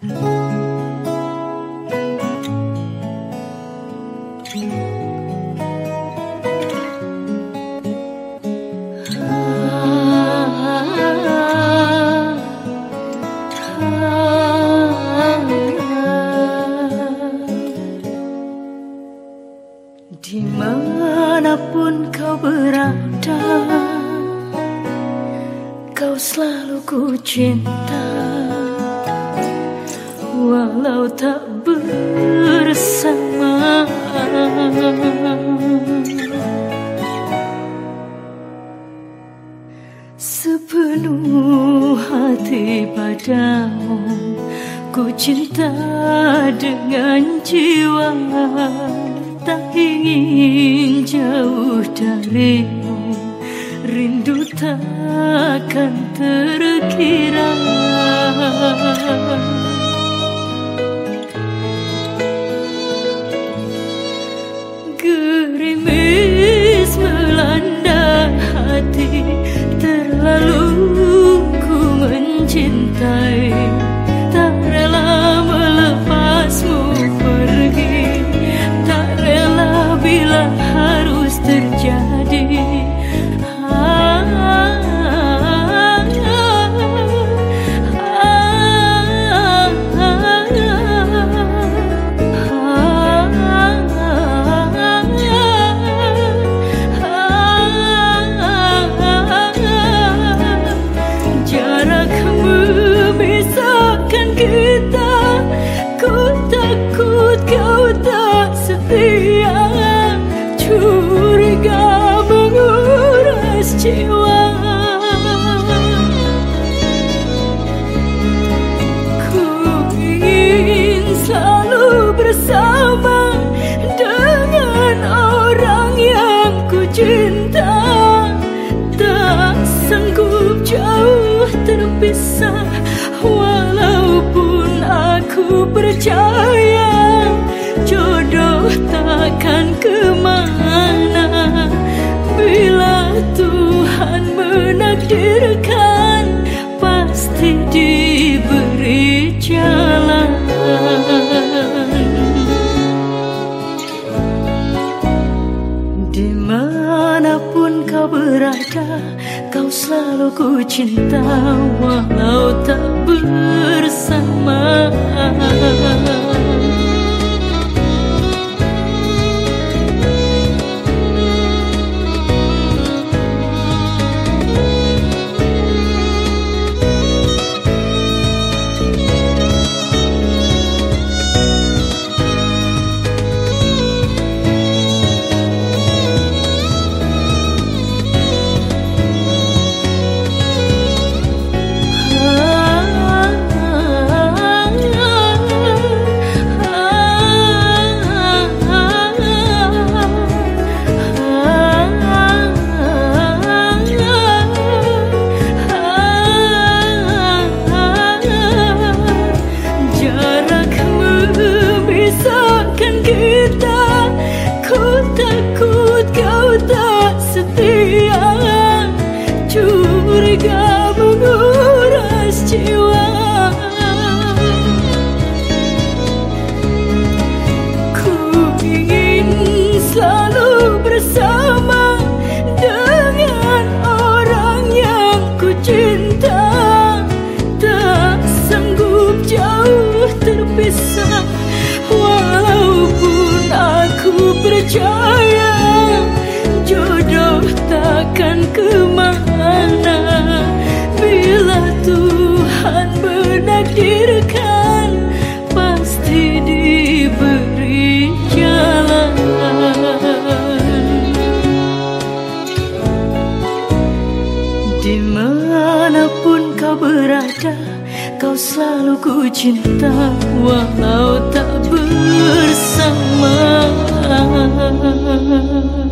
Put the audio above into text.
Dimanapun kau berada, kau selalu ku cinta, walau tak bersama. Sepenuh hati padamu, ku cinta dengan jiwa. Tak ingin jauh darimu, rindu takkan terkira. Gerimis melanda hati, terlalu ku mencintai, tak rela melepasmu pergi, tak rela bila harus terjadi. Jarak memisahkan kita, ku takut kau tak setia, curiga menguras jiwa. Ku ingin selalu bersama dengan orang yang ku cinta, tak sanggup jauh terpisah, walaupun aku percaya jodoh takkan kemana. Bila Tuhan menakdirkan, pasti diberi jalan. Dimanapun kau berada, kau selalu ku cinta, walau tak bersama. Curiga menguras jiwa. Ku ingin selalu bersama dengan orang yang ku cinta, tak sanggup jauh terpisah, walaupun aku percaya jodoh takkan kemana. Bila Tuhan menakdirkan, pasti diberi jalan. Dimanapun kau berada, kau selalu ku cinta, walau tak bersama.